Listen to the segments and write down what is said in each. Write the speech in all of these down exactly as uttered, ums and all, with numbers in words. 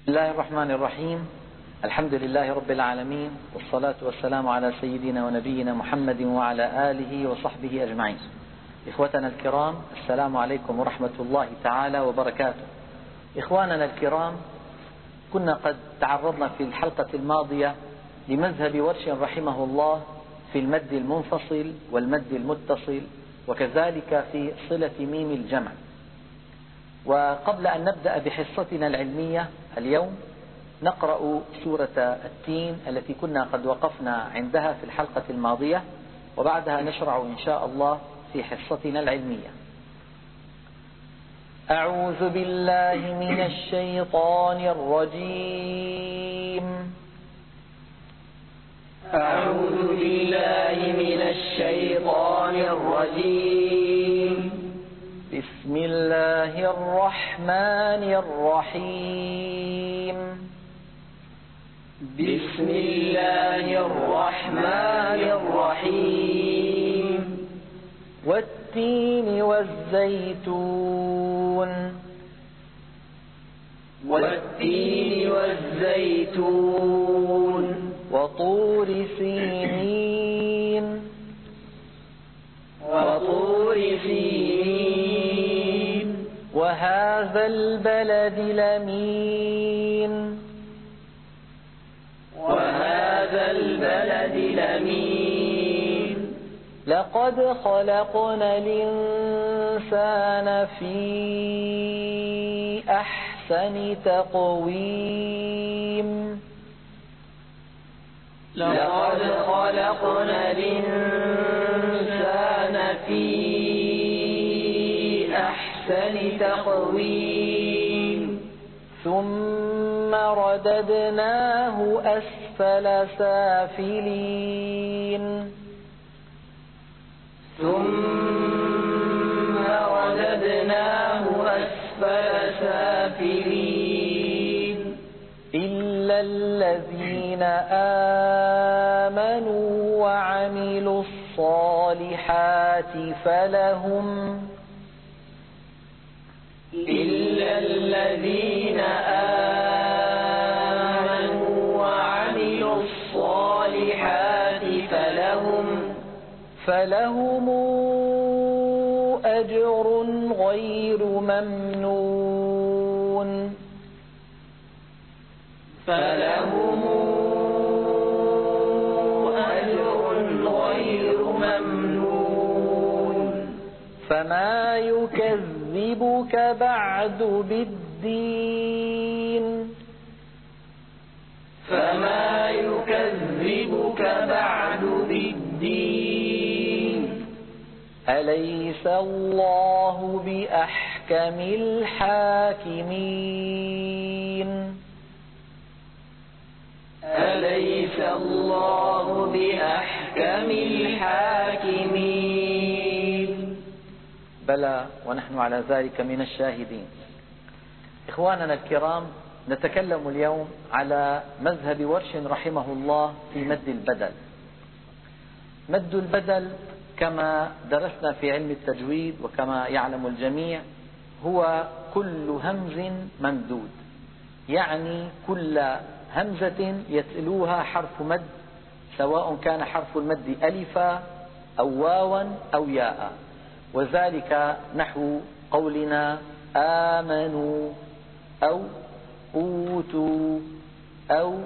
بسم الله الرحمن الرحيم. الحمد لله رب العالمين، والصلاة والسلام على سيدنا ونبينا محمد وعلى آله وصحبه أجمعين. إخوتنا الكرام، السلام عليكم ورحمة الله تعالى وبركاته. إخواننا الكرام، كنا قد تعرضنا في الحلقة الماضية لمذهب ورش رحمه الله في المد المنفصل والمد المتصل، وكذلك في صلة ميم الجمع. وقبل أن نبدأ بحصتنا العلمية اليوم نقرأ سورة التين التي كنا قد وقفنا عندها في الحلقة الماضية، وبعدها نشرع إن شاء الله في حصتنا العلمية. أعوذ بالله من الشيطان الرجيم. أعوذ بالله من الشيطان الرجيم. بسم الله الرحمن الرحيم. بسم الله الرحمن الرحيم. والتين والزيتون. والتين والزيتون. وطور سينين. وطور سينين. وهذا البلد الأمين. وهذا البلد الأمين. لقد خلقنا الإنسان في أحسن تقويم. لقد خلقنا الإنسان في أحسن تقويم. ثم رددناه أسفل سافلين. ثم رددناه أسفل سافلين. إلا الذين آمنوا وعملوا الصالحات فلهم إلا الذين آمنوا وعملوا الصالحات فلهم فلهم أجر غير ممنون. فلهم أجر غير ممنون. فما يكذبك بعد بالدين. فما يكذبك بعد بالدين. أليس الله بأحكم الحاكمين. أليس الله بأحكم الحاكمين. بلى، ونحن على ذلك من الشاهدين. إخواننا الكرام، نتكلم اليوم على مذهب ورش رحمه الله في مد البدل. مد البدل كما درسنا في علم التجويد وكما يعلم الجميع هو كل همز ممدود، يعني كل همزة يتلوها حرف مد، سواء كان حرف المد ألفا أو واوا أو ياء. وذلك نحو قولنا آمنوا أو أوتوا أو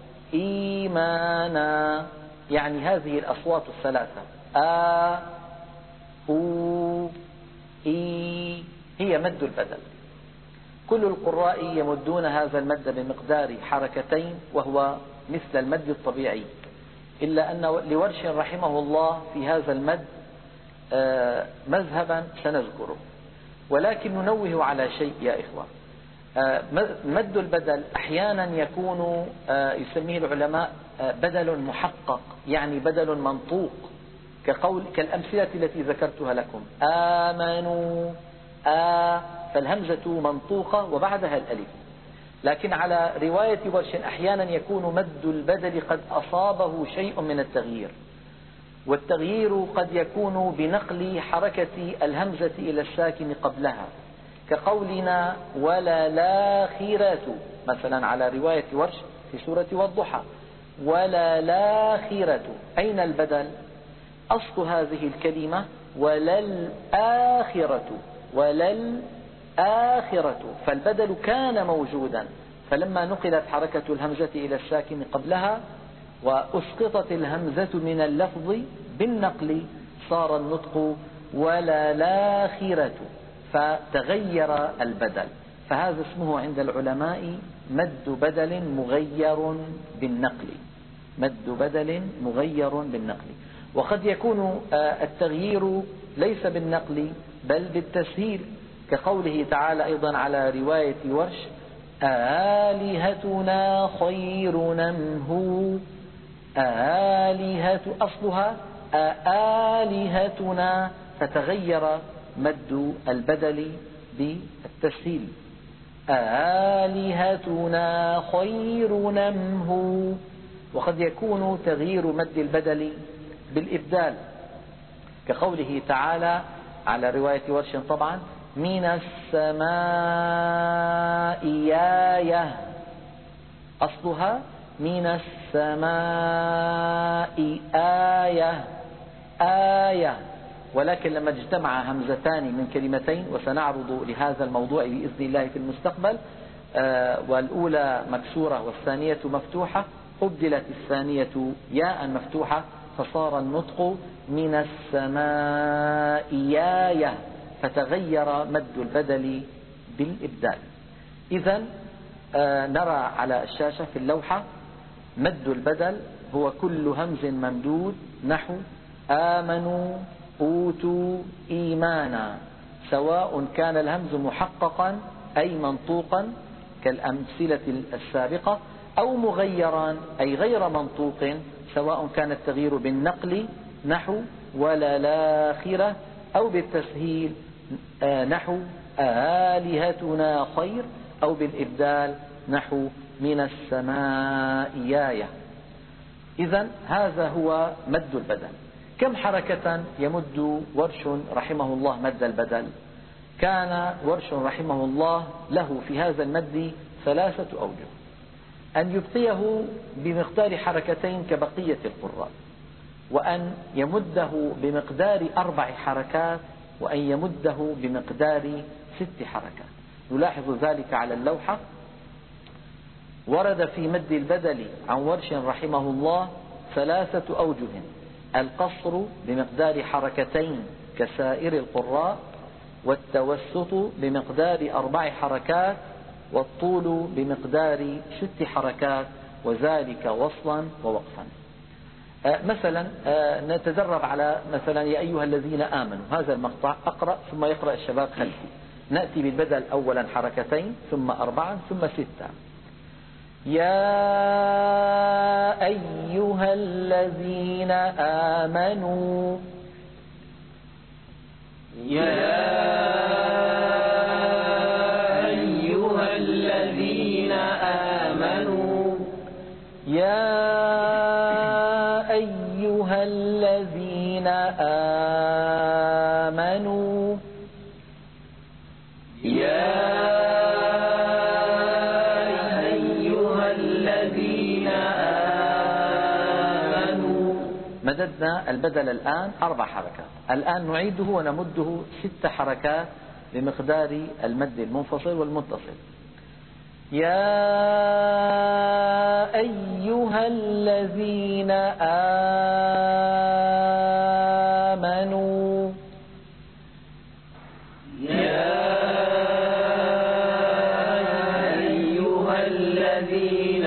إيمانا، يعني هذه الأصوات الثلاثة آ أو إي هي مد البدل. كل القراء يمدون هذا المد بمقدار حركتين، وهو مثل المد الطبيعي، إلا أن لورش رحمه الله في هذا المد مذهبا سنذكره. ولكن ننوه على شيء يا إخوة. مد البدل أحيانا يكون يسميه العلماء بدل محقق، يعني بدل منطوق، كقول كالأمثلة التي ذكرتها لكم آمنوا آ، فالهمزة منطوقة وبعدها الألف. لكن على رواية ورش أحيانا يكون مد البدل قد أصابه شيء من التغيير، والتغيير قد يكون بنقل حركة الهمزة إلى الساكن قبلها، كقولنا وللآخرة مثلا على رواية ورش في سورة والضحى، وللآخرة. أين البدل؟ أصل هذه الكلمة وللآخرة، وللآخرة، فالبدل كان موجودا، فلما نقلت حركة الهمزة إلى الساكن قبلها وأسقطت الهمزة من اللفظ بالنقل صار النطق وللآخرة، فتغير البدل. فهذا اسمه عند العلماء مد بدل مغير بالنقل، مد بدل مغير بالنقل. وقد يكون التغيير ليس بالنقل بل بالتسهيل، كقوله تعالى أيضا على رواية ورش آلهتنا خير أم هو، آلهة أصلها آلهتنا، فتغير مد البدل بالتسهيل، آلهتنا خير أم هو. وقد يكون تغيير مد البدل بالإبدال، كقوله تعالى على رواية ورش طبعا من السماء آية، أصلها من السماء آية آية، ولكن لما اجتمع همزتان من كلمتين، وسنعرض لهذا الموضوع بإذن الله في المستقبل، والأولى مكسورة والثانية مفتوحة، أبدلت الثانية ياء مفتوحة فصار النطق من السماء آية، فتغير مد البدل بالإبدال. إذن نرى على الشاشة في اللوحة مد البدل هو كل همز ممدود نحو آمنوا أوتوا إيمانا، سواء كان الهمز محققا أي منطوقا كالأمثلة السابقة، أو مغيرا أي غير منطوق، سواء كان التغيير بالنقل نحو وللآخرة، أو بالتسهيل نحو آلهتنا خير، أو بالإبدال نحو من السماء آية. إذن هذا هو مد البدل. كم حركة يمد ورش رحمه الله مد البدل؟ كان ورش رحمه الله له في هذا المد ثلاثة أوجه: أن يبقيه بمقدار حركتين كبقية القراء، وأن يمده بمقدار أربع حركات، وأن يمده بمقدار ست حركات. نلاحظ ذلك على اللوحة. ورد في مد البدل عن ورش رحمه الله ثلاثة أوجه: القصر بمقدار حركتين كسائر القراء، والتوسط بمقدار أربع حركات، والطول بمقدار ست حركات، وذلك وصلا ووقفا. مثلا نتدرب على مثلا يا أيها الذين آمنوا، هذا المقطع أقرأ ثم يقرأ الشباب خلفي. نأتي بالبدل أولا حركتين ثم أربعا ثم ستة. يا أيها الذين آمنوا، يا أيها الذين آمنوا، يا أيها الذين آمنوا، يا مددنا البدل الآن أربع حركات. الآن نعيده ونمده ست حركات بمقدار المد المنفصل والمتصل. يا أيها الذين آمنوا، يا أيها الذين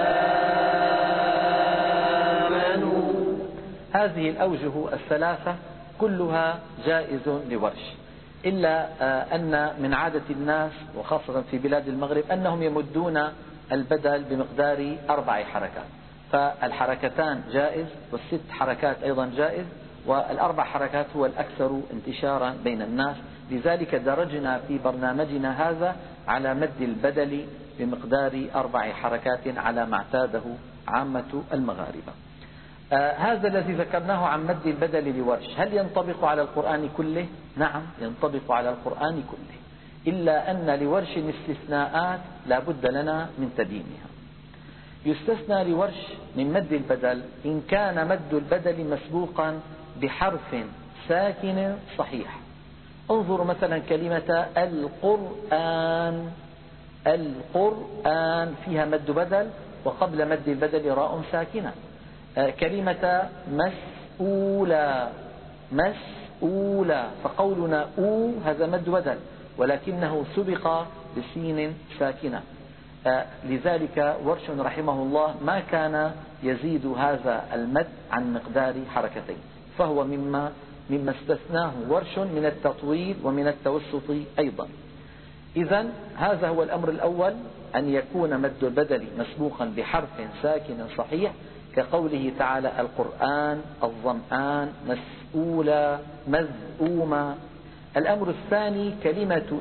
آمنوا. هذه الأوجه الثلاثة كلها جائز لورش، إلا أن من عادة الناس وخاصة في بلاد المغرب أنهم يمدون البدل بمقدار أربع حركات، فالحركتان جائز والست حركات أيضا جائز، والأربع حركات هو الأكثر انتشارا بين الناس. لذلك درجنا في برنامجنا هذا على مد البدل بمقدار أربع حركات على ما اعتاده عامة المغاربة. آه هذا الذي ذكرناه عن مد البدل لورش هل ينطبق على القرآن كله؟ نعم، ينطبق على القرآن كله. إلا أن لورش استثناءات لا بد لنا من تبيينها. يستثنى لورش من مد البدل إن كان مد البدل مسبوقا بحرف ساكن صحيح. انظروا مثلا كلمة القرآن، القرآن فيها مد بدل وقبل مد البدل راء ساكنة. كلمة مسؤولا، مسؤولا، فقولنا أو هذا مد بدل ولكنه سبق بسين ساكنة. لذلك ورش رحمه الله ما كان يزيد هذا المد عن مقدار حركتين، فهو مما مما استثناه ورش من التطويل ومن التوسط أيضا. إذن هذا هو الأمر الأول، أن يكون مد البدل مسبوقا بحرف ساكن صحيح كقوله تعالى القرآن، الظمآن، مسؤولا، مذءوما. الأمر الثاني كلمة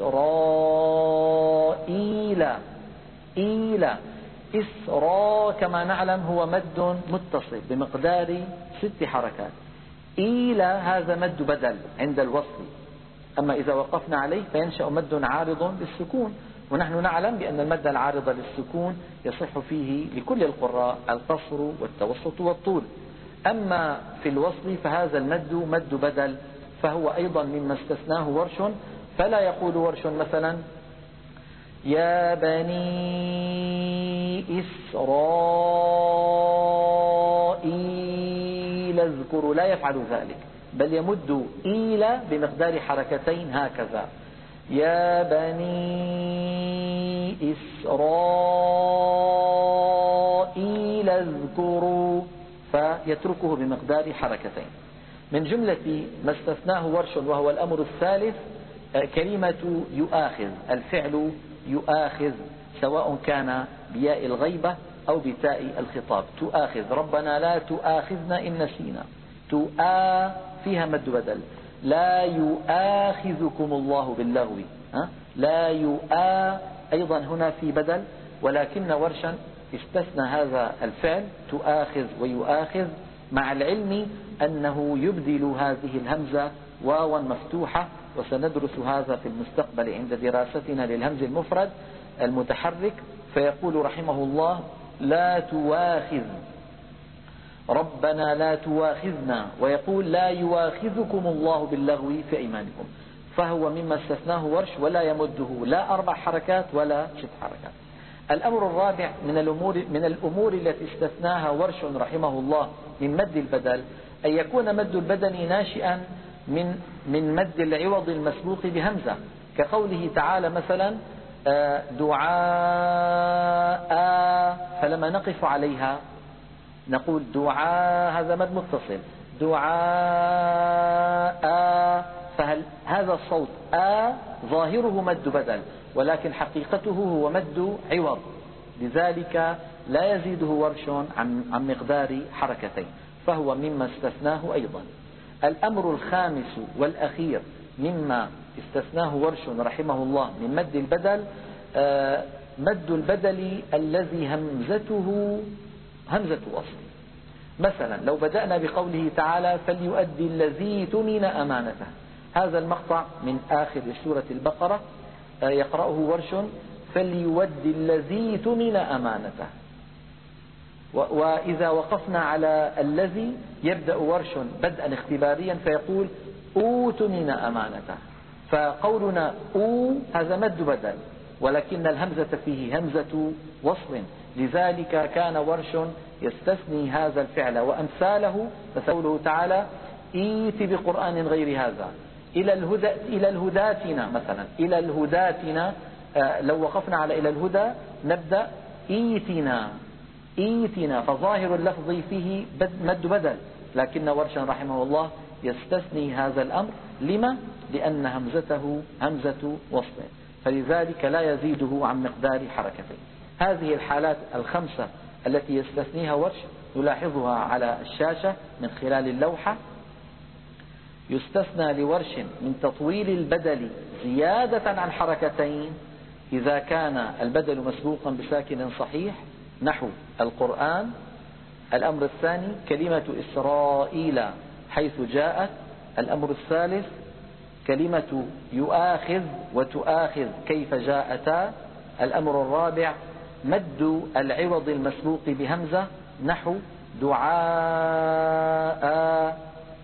إسرائيل، إيلا، إسرا كما نعلم هو مد متصل بمقدار ست حركات. إيلا هذا مد بدل عند الوصل، أما إذا وقفنا عليه فينشأ مد عارض للسكون، ونحن نعلم بأن المد العارض للسكون يصح فيه لكل القراء القصر والتوسط والطول. أما في الوصل فهذا المد مد بدل، فهو أيضا مما استثناه ورش. فلا يقول ورش مثلا يا بني إسرائيل اذكروا، لا يفعل ذلك، بل يمد إيل بمقدار حركتين هكذا، يا بني إسرائيل اذكروا، فيتركه بمقدار حركتين. من جملة ما استثناه ورش وهو الأمر الثالث كلمة يؤاخذ، الفعل يؤاخذ سواء كان بياء الغيبة أو بتاء الخطاب. تؤاخذ، ربنا لا تؤاخذنا إن نسينا، تؤا فيها مد بدل، لا يؤاخذكم الله باللغو، لا يؤا أيضا هنا في بدل، ولكن ورشا استثنى هذا الفعل تؤاخذ ويؤاخذ مع العلم أنه يبدل هذه الهمزة واوا مفتوحة، وسندرس هذا في المستقبل عند دراستنا للهمز المفرد المتحرك. فيقول رحمه الله لا تواخذ، ربنا لا تواخذنا، ويقول لا يواخذكم الله باللغو في أيمانكم، فهو مما استثناه ورش ولا يمده لا أربع حركات ولا ست حركات. الأمر الرابع من الأمور, من الأمور التي استثناها ورش رحمه الله من مد البدل أن يكون مد البدل ناشئا من من مد العوض المسبوق بهمزة، كقوله تعالى مثلا دعاء، فلما نقف عليها نقول دعاء، هذا مد متصل، دعاء، فهل هذا الصوت آ ظاهره مد بدل ولكن حقيقته هو مد عوض، لذلك لا يزيده ورش عن عن مقدار حركتين، فهو مما استثناه أيضا. الأمر الخامس والأخير مما استثناه ورش رحمه الله من مد البدل مد البدل الذي همزته همزة وصل. مثلا لو بدأنا بقوله تعالى فليؤدي الذي اؤتمن أمانته، هذا المقطع من آخر سورة البقرة يقرأه ورش فليؤدي الذي اؤتمن أمانته، وإذا وقفنا على الذي يبدأ ورش بدءا اختباريا فيقول أوتمن أمانته، فقولنا أو هذا مد بدل ولكن الهمزة فيه همزة وصل، لذلك كان ورش يستثني هذا الفعل وأمثاله، فقوله تعالى إيت بقرآن غير هذا، إلى الهدى إلى الهداتنا مثلا، إلى الهداتنا لو وقفنا على إلى الهدى نبدأ إيتنا إيتنا، فظاهر اللفظ فيه مد بدل، لكن ورشا رحمه الله يستثني هذا الأمر. لما؟ لأن همزته همزة وصل، فلذلك لا يزيده عن مقدار حركتين. هذه الحالات الخمسة التي يستثنيها ورش نلاحظها على الشاشة من خلال اللوحة. يستثنى لورش من تطويل البدل زيادة عن حركتين إذا كان البدل مسبوقا بساكن صحيح نحو القرآن. الأمر الثاني كلمة إسرائيل حيث جاءت. الأمر الثالث كلمة يؤاخذ وتؤاخذ كيف جاءتا. الأمر الرابع مد العوض المسبوق بهمزة نحو دعاء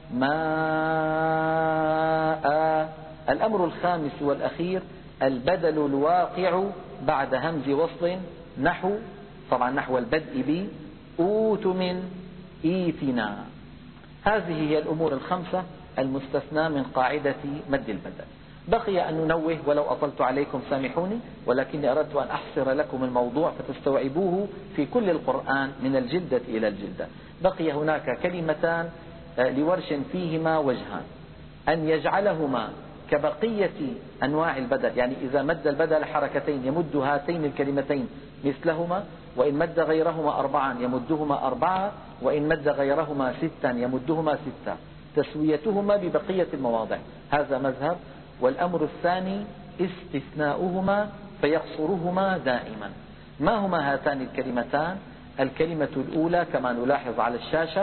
ماء. الأمر الخامس والأخير البدل الواقع بعد همز وصل نحو، طبعا نحو البدء ب أوت من إيتنا. هذه هي الأمور الخمسة المستثنى من قاعدة مد البدل. بقي أن ننوه ولو أطلت عليكم سامحوني، ولكني أردت أن أحصر لكم الموضوع فتستوعبوه في كل القرآن من الجلدة إلى الجلدة. بقي هناك كلمتان لورش فيهما وجهان: أن يجعلهما كبقية أنواع البدل، يعني إذا مد البدل حركتين يمد هاتين الكلمتين مثلهما، وإن مد غيرهما أربعا يمدهما أربعة، وإن مد غيرهما ستا يمدهما ستة، تسويتهما ببقية المواضع. هذا مذهب. والأمر الثاني استثناؤهما فيقصرهما دائما. ما هما هاتان الكلمتان؟ الكلمة الأولى كما نلاحظ على الشاشة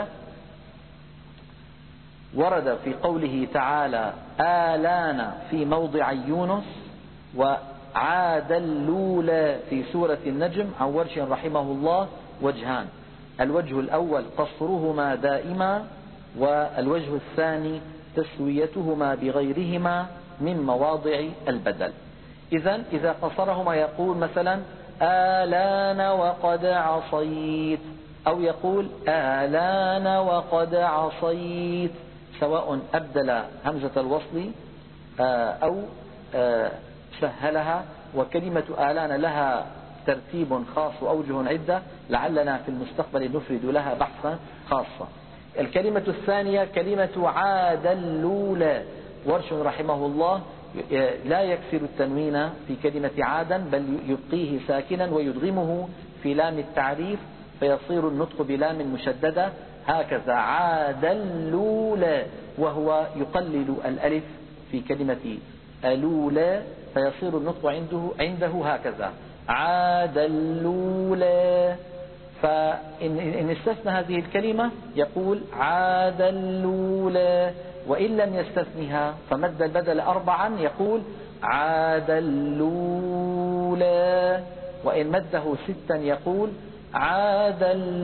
ورد في قوله تعالى آلان في موضع يونس، وعاد اللولى في سورة النجم عن ورش رحمه الله وجهان: الوجه الأول قصرهما دائما، والوجه الثاني تسويتهما بغيرهما من مواضع البدل. إذن إذا قصرهما يقول مثلا آلان وقد عصيت، أو يقول آلان وقد عصيت، سواء أبدل همزة الوصل أو سهلها. وكلمة آلان لها ترتيب خاص وأوجه عدة، لعلنا في المستقبل نفرد لها بحثا خاصا. الكلمة الثانية كلمة عاد اللولى. ورش رحمه الله لا يكسر التنوين في كلمة عادا، بل يبقيه ساكنا ويدغمه في لام التعريف فيصير النطق بلام مشددة، هكذا عاد اللولى، وهو يقلل الألف في كلمة ألولى فيصير النطق عنده, عنده هكذا عاد اللولى. فإن استثنى هذه الكلمة يقول عاد اللولى، وإن لم يستثنها فمد البدل أربعا يقول عاد اللولى، وإن مده ستا يقول عاد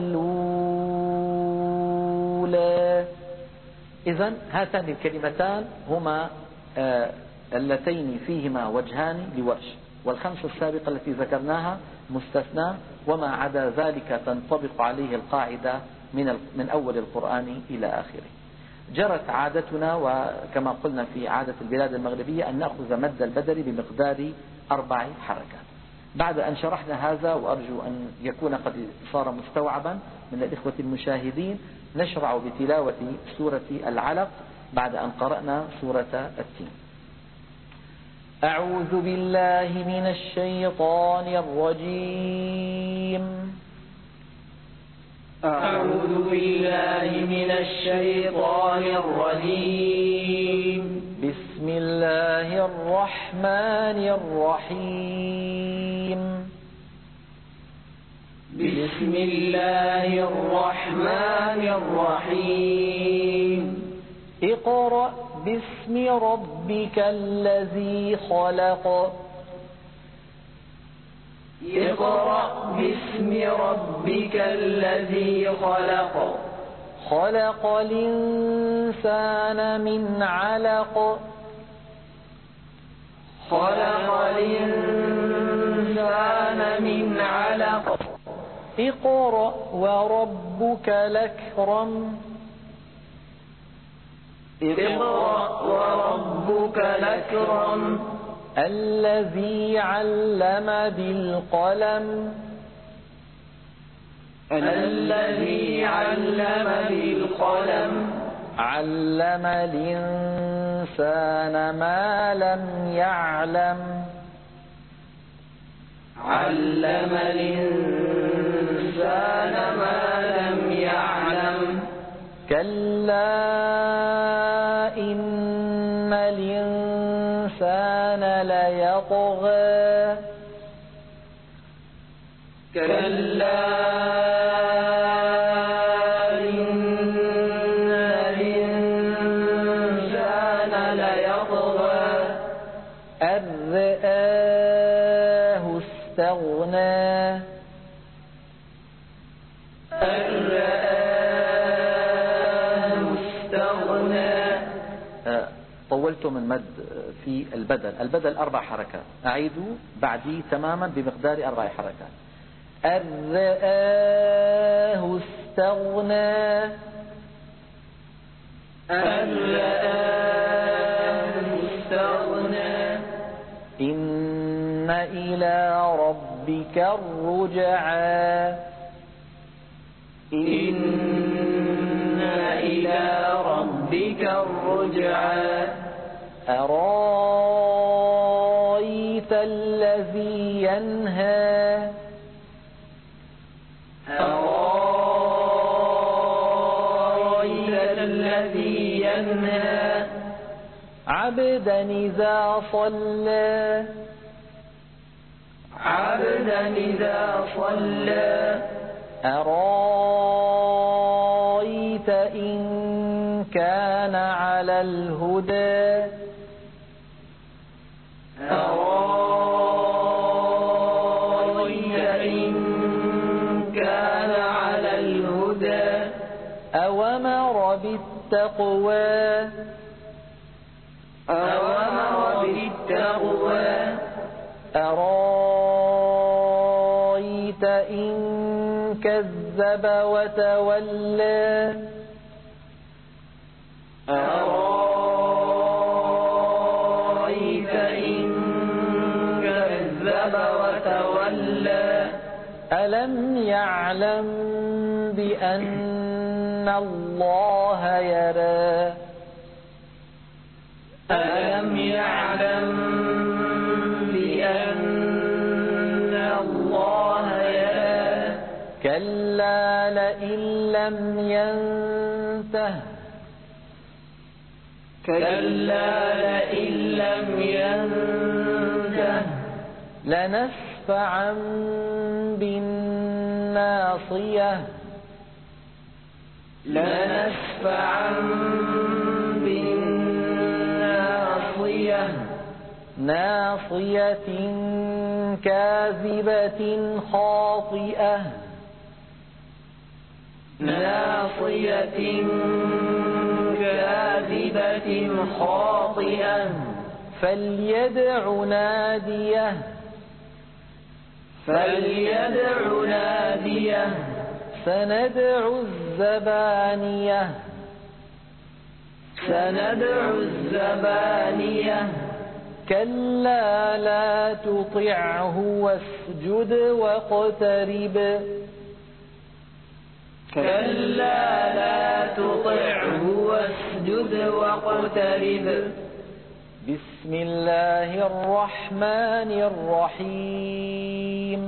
اللولى. إذن هاتان الكلمتان هما آه اللتين فيهما وجهان لورش، والخمسة السابقة التي ذكرناها مستثنى، وما عدا ذلك تنطبق عليه القاعدة من من أول القرآن إلى آخره. جرت عادتنا وكما قلنا في عادة البلاد المغربية أن نأخذ مد البدل بمقدار أربع حركات. بعد أن شرحنا هذا، وأرجو أن يكون قد صار مستوعبا من الإخوة المشاهدين، نشرع بتلاوة سورة العلق بعد أن قرأنا سورة التين. أعوذ بالله من الشيطان الرجيم. أعوذ بالله من الشيطان الرجيم. بسم الله الرحمن الرحيم. بسم الله الرحمن الرحيم. اقرأ باسم ربك الذي خلق. اقرأ باسم ربك الذي خلق. خلق الإنسان من علق. خلق الإنسان من علق. اقرأ وربك الأكرم. اقرأ وربك الأكرم. الذي علم بالقلم. الذي علم بالقلم. علم الإنسان ما لم يعلم. علم الإنسان ما لم يعلم. كلا إن الإنسان ليطغى. كلا إن الإنسان ليطغى طولتم المد في البدل. البدل أربع حركات، أعيد بعدي تماما بمقدار أربع حركات. أن رآه استغنى، أن رآه استغنى، إن إلى ربك الرجعى، إن إلى ربك الرجعى. أرايت الذي ينهى، أرايت الذي ينهى، عبدا إذا صلى، عبدا إذا صلى. أرايت إن كان على الهدى، أرايت إن كان على الهدى. أومر بالتقوى، أومر بالتقوى. أرايت إن كذب وتولى، أرايت إن كذب وتولى. ألم يعلم بأن الله يرى، ألم يعلم بأن الله يرى. كلا لئن لم ينته، كلا لئن لم ينته، لنسفعا بالناصية، لنسفعا بالناصية، ناصية كاذبة خاطئة، ناصية كاذبة خاطئة. فليدع ناديه، فليدع ناديه. سندع الزبانية، سندع الزبانية. كلا لا تطعه واسجد واقترب، كلا لا تطعه واسجد واقترب. بسم الله الرحمن الرحيم.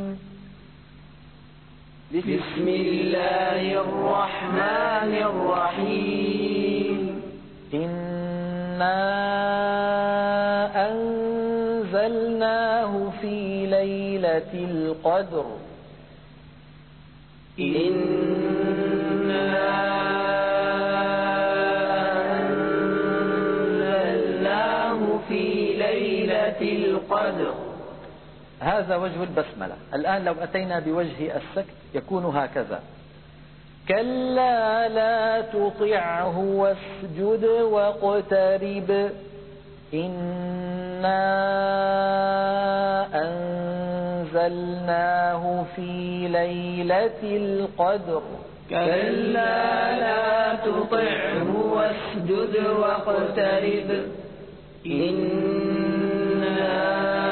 بسم الله الرحمن الرحيم. إنا أنزلناه في ليلة القدر، إنا أنزلناه في ليلة القدر. هذا وجه البسملة. الآن لو أتينا بوجه السكت يكون هكذا: كلا لا تطعه واسجد واقترب، إنا أنزلناه في ليلة القدر. كلا لا تطعه واسجد واقترب، إنا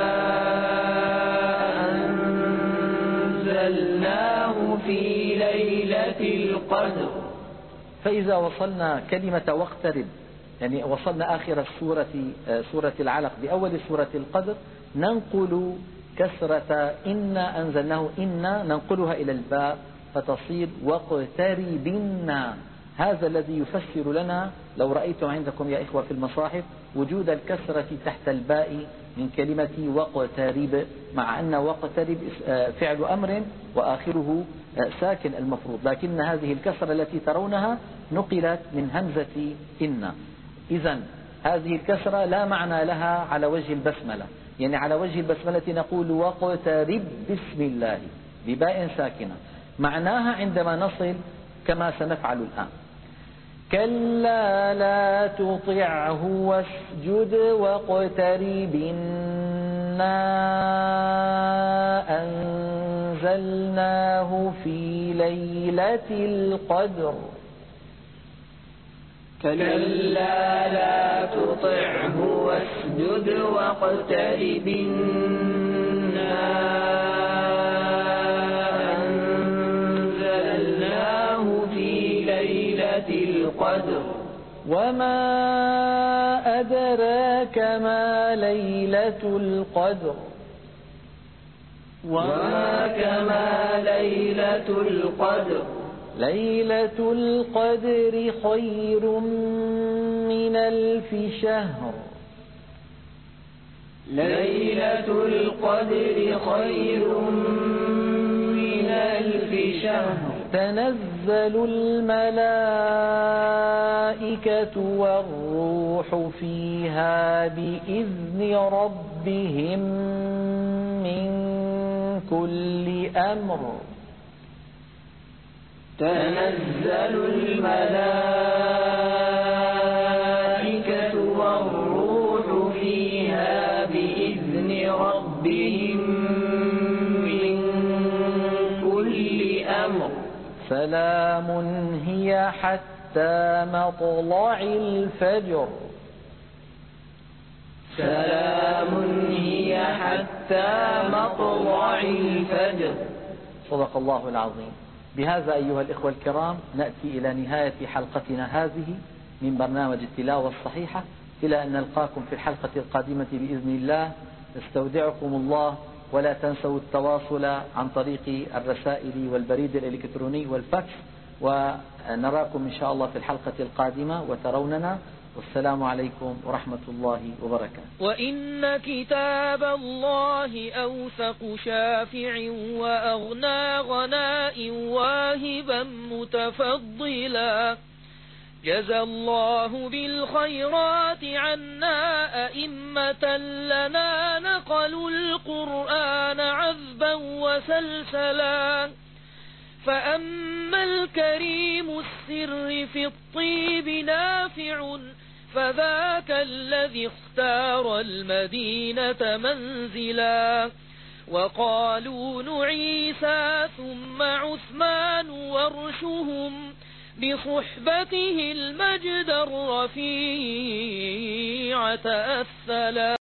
أنزلناه في ليلة القدر. فإذا وصلنا كلمة واقترب، يعني وصلنا آخر السورة سورة العلق بأول سورة القدر، ننقل كسرة إنا أنزلناه، إنا ننقلها إلى الباء فتصير واقتربنا. هذا الذي يفسر لنا لو رأيتم عندكم يا إخوة في المصاحف وجود الكسرة تحت الباء من كلمة واقترب، مع أن واقترب فعل أمر وآخره ساكن المفروض، لكن هذه الكسرة التي ترونها نقلت من همزة إن. إذن هذه الكسرة لا معنى لها على وجه البسملة، يعني على وجه البسملة نقول واقترب بسم الله بباء ساكنة، معناها عندما نصل كما سنفعل الآن. كلا لا تطعه واسجد واقترب إنا أنزلناه في ليلة القدر كلا لا تطعه واسجد واقترب إنا أنزلناه في ليلة القدر وما أدراك ما ليلة القدر وما كما ليلة القدر ليلة القدر خير من ألف شهر ليلة القدر خير من ألف شهر تنزل الملائكة والروح فيها بإذن ربهم من كل أمر تنزل الملائكة والروح فيها بإذن ربهم من كل أمر سلام هي حتى مطلع الفجر سلام هي حتى مطلع الفجر. صدق الله العظيم. بهذا أيها الإخوة الكرام نأتي إلى نهاية حلقتنا هذه من برنامج التلاوة الصحيحة، إلى أن نلقاكم في الحلقة القادمة بإذن الله. نستودعكم الله، ولا تنسوا التواصل عن طريق الرسائل والبريد الإلكتروني والفاكس، ونراكم إن شاء الله في الحلقة القادمة وتروننا. والسلام عليكم ورحمة الله وبركاته. وإن كتاب الله أوثق شافع وأغنى غناء واهبا متفضلا. جزى الله بالخيرات عنا أئمة لنا نقلوا القرآن عذبا وسلسلا. فأما الكريم السر في الطيب نافع فذاك الذي اختار المدينة منزلا. وقالون عيسى ثم عثمان ورشهم بصحبته المجد الرفيع تأثلا.